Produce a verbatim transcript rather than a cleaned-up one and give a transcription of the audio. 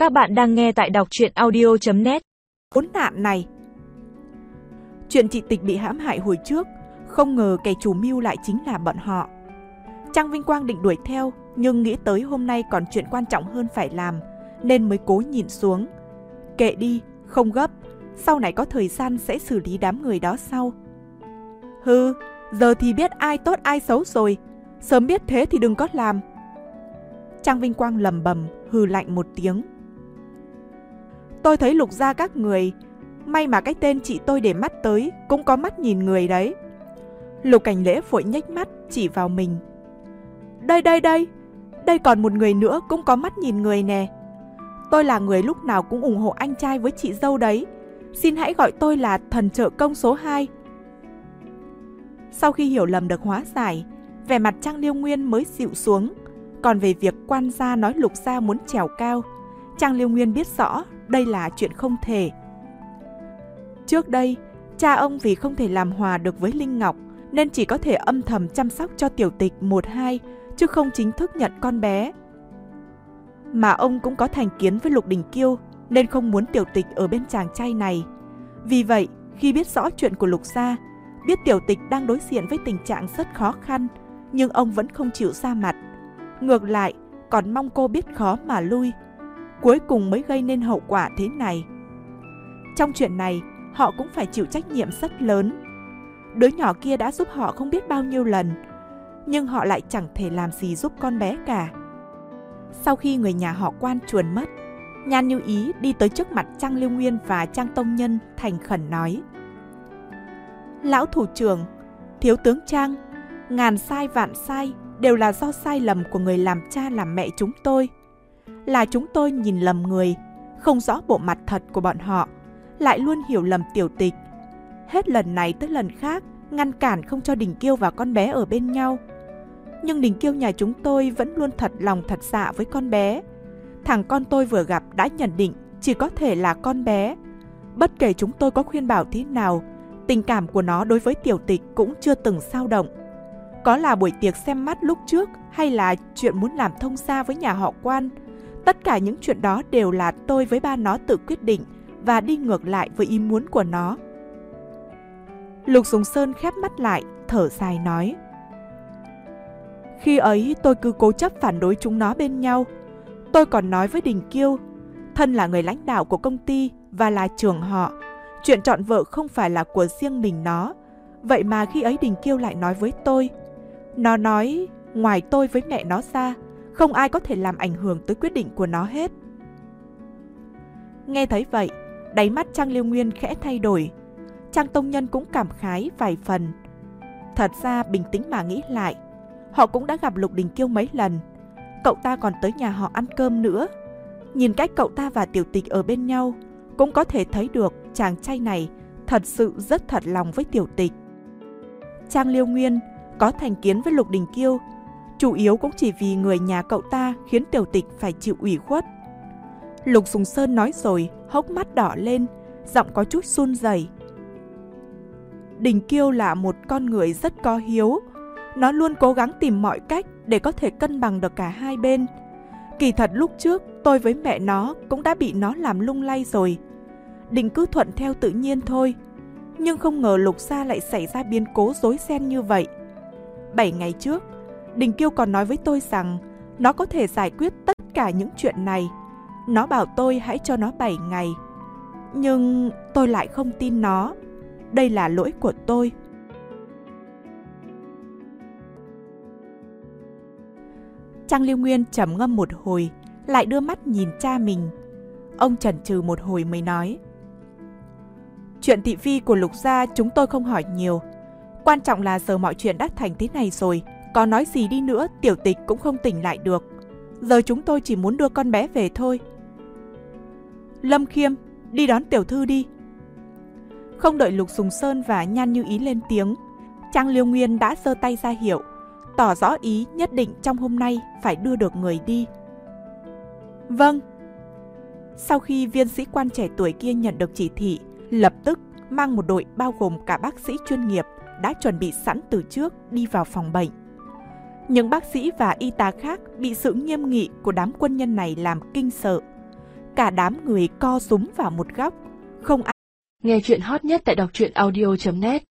Các bạn đang nghe tại đọc truyện audio chấm net. Khốn nạn này. Chuyện chị Tịch bị hãm hại hồi trước, không ngờ kẻ chủ mưu lại chính là bọn họ. Trang Vinh Quang định đuổi theo, nhưng nghĩ tới hôm nay còn chuyện quan trọng hơn phải làm, nên mới cố nhìn xuống. Kệ đi, không gấp, sau này có thời gian sẽ xử lý đám người đó sau. Hừ, giờ thì biết ai tốt ai xấu rồi, sớm biết thế thì đừng có làm. Trang Vinh Quang lầm bầm, hừ lạnh một tiếng. Tôi thấy Lục gia các người, may mà cái tên chị tôi để mắt tới cũng có mắt nhìn người đấy. Lục Cảnh Lễ vội nhếch mắt chỉ vào mình. Đây đây đây, đây còn một người nữa cũng có mắt nhìn người nè. Tôi là người lúc nào cũng ủng hộ anh trai với chị dâu đấy. Xin hãy gọi tôi là thần trợ công số hai. Sau khi hiểu lầm được hóa giải, vẻ mặt Trang Liêu Nguyên mới dịu xuống. Còn về việc quan gia nói Lục gia muốn trèo cao, Trang Liêu Nguyên biết rõ đây là chuyện không thể. Trước đây, cha ông vì không thể làm hòa được với Linh Ngọc nên chỉ có thể âm thầm chăm sóc cho Tiểu Tịch một hai, chứ không chính thức nhận con bé. Mà ông cũng có thành kiến với Lục Đình Kiêu nên không muốn Tiểu Tịch ở bên chàng trai này. Vì vậy, khi biết rõ chuyện của Lục gia, biết Tiểu Tịch đang đối diện với tình trạng rất khó khăn, nhưng ông vẫn không chịu ra mặt. Ngược lại, còn mong cô biết khó mà lui. Cuối cùng mới gây nên hậu quả thế này. Trong chuyện này, họ cũng phải chịu trách nhiệm rất lớn. Đứa nhỏ kia đã giúp họ không biết bao nhiêu lần, nhưng họ lại chẳng thể làm gì giúp con bé cả. Sau khi người nhà họ Quan chuồn mất, Nhan Như Ý đi tới trước mặt Trang Liêu Nguyên và Trang Tông Nhân thành khẩn nói: Lão thủ trưởng, thiếu tướng Trang, ngàn sai vạn sai đều là do sai lầm của người làm cha làm mẹ chúng tôi. Là chúng tôi nhìn lầm người, không rõ bộ mặt thật của bọn họ, lại luôn hiểu lầm Tiểu Tịch. Hết lần này tới lần khác ngăn cản không cho Đình Kiêu và con bé ở bên nhau. Nhưng Đình Kiêu nhà chúng tôi vẫn luôn thật lòng thật dạ với con bé. Thằng con tôi vừa gặp đã nhận định chỉ có thể là con bé. Bất kể chúng tôi có khuyên bảo thế nào, tình cảm của nó đối với Tiểu Tịch cũng chưa từng dao động. Có là buổi tiệc xem mắt lúc trước hay là chuyện muốn làm thông gia với nhà họ Quan, tất cả những chuyện đó đều là tôi với ba nó tự quyết định và đi ngược lại với ý muốn của nó. Lục Sùng Sơn khép mắt lại, thở dài nói: Khi ấy tôi cứ cố chấp phản đối chúng nó bên nhau. Tôi còn nói với Đình Kiêu, thân là người lãnh đạo của công ty và là trưởng họ, chuyện chọn vợ không phải là của riêng mình nó. Vậy mà khi ấy Đình Kiêu lại nói với tôi, nó nói ngoài tôi với mẹ nó ra, không ai có thể làm ảnh hưởng tới quyết định của nó hết. Nghe thấy vậy, đáy mắt Trang Liêu Nguyên khẽ thay đổi. Trang Tông Nhân cũng cảm khái vài phần. Thật ra bình tĩnh mà nghĩ lại, họ cũng đã gặp Lục Đình Kiêu mấy lần. Cậu ta còn tới nhà họ ăn cơm nữa. Nhìn cách cậu ta và Tiểu Tịch ở bên nhau, cũng có thể thấy được chàng trai này thật sự rất thật lòng với Tiểu Tịch. Trang Liêu Nguyên có thành kiến với Lục Đình Kiêu, chủ yếu cũng chỉ vì người nhà cậu ta khiến Tiểu Tịch phải chịu ủy khuất. Lục Sùng Sơn nói rồi, hốc mắt đỏ lên, giọng có chút run rẩy. Đình Kiêu là một con người rất có hiếu. Nó luôn cố gắng tìm mọi cách để có thể cân bằng được cả hai bên. Kỳ thật lúc trước tôi với mẹ nó cũng đã bị nó làm lung lay rồi. Định cứ thuận theo tự nhiên thôi. Nhưng không ngờ Lục gia lại xảy ra biến cố rối ren như vậy. Bảy ngày trước, Đình Kiêu còn nói với tôi rằng nó có thể giải quyết tất cả những chuyện này. Nó bảo tôi hãy cho nó bảy ngày. Nhưng tôi lại không tin nó. Đây là lỗi của tôi. Trang Liêu Nguyên trầm ngâm một hồi, lại đưa mắt nhìn cha mình. Ông chần chừ một hồi mới nói: Chuyện thị phi của Lục gia chúng tôi không hỏi nhiều. Quan trọng là giờ mọi chuyện đã thành thế này rồi, có nói gì đi nữa Tiểu Tịch cũng không tỉnh lại được. Giờ chúng tôi chỉ muốn đưa con bé về thôi. Lâm Khiêm, đi đón tiểu thư đi. Không đợi Lục Sùng Sơn và Nhan Như Ý lên tiếng, Trang Liêu Nguyên đã giơ tay ra hiệu, tỏ rõ ý nhất định trong hôm nay phải đưa được người đi. Vâng. Sau khi viên sĩ quan trẻ tuổi kia nhận được chỉ thị, lập tức mang một đội bao gồm cả bác sĩ chuyên nghiệp đã chuẩn bị sẵn từ trước đi vào phòng bệnh. Những bác sĩ và y tá khác bị sự nghiêm nghị của đám quân nhân này làm kinh sợ. Cả đám người co súng vào một góc, không ai. Nghe chuyện hot nhất tại đọc truyện audio chấm net.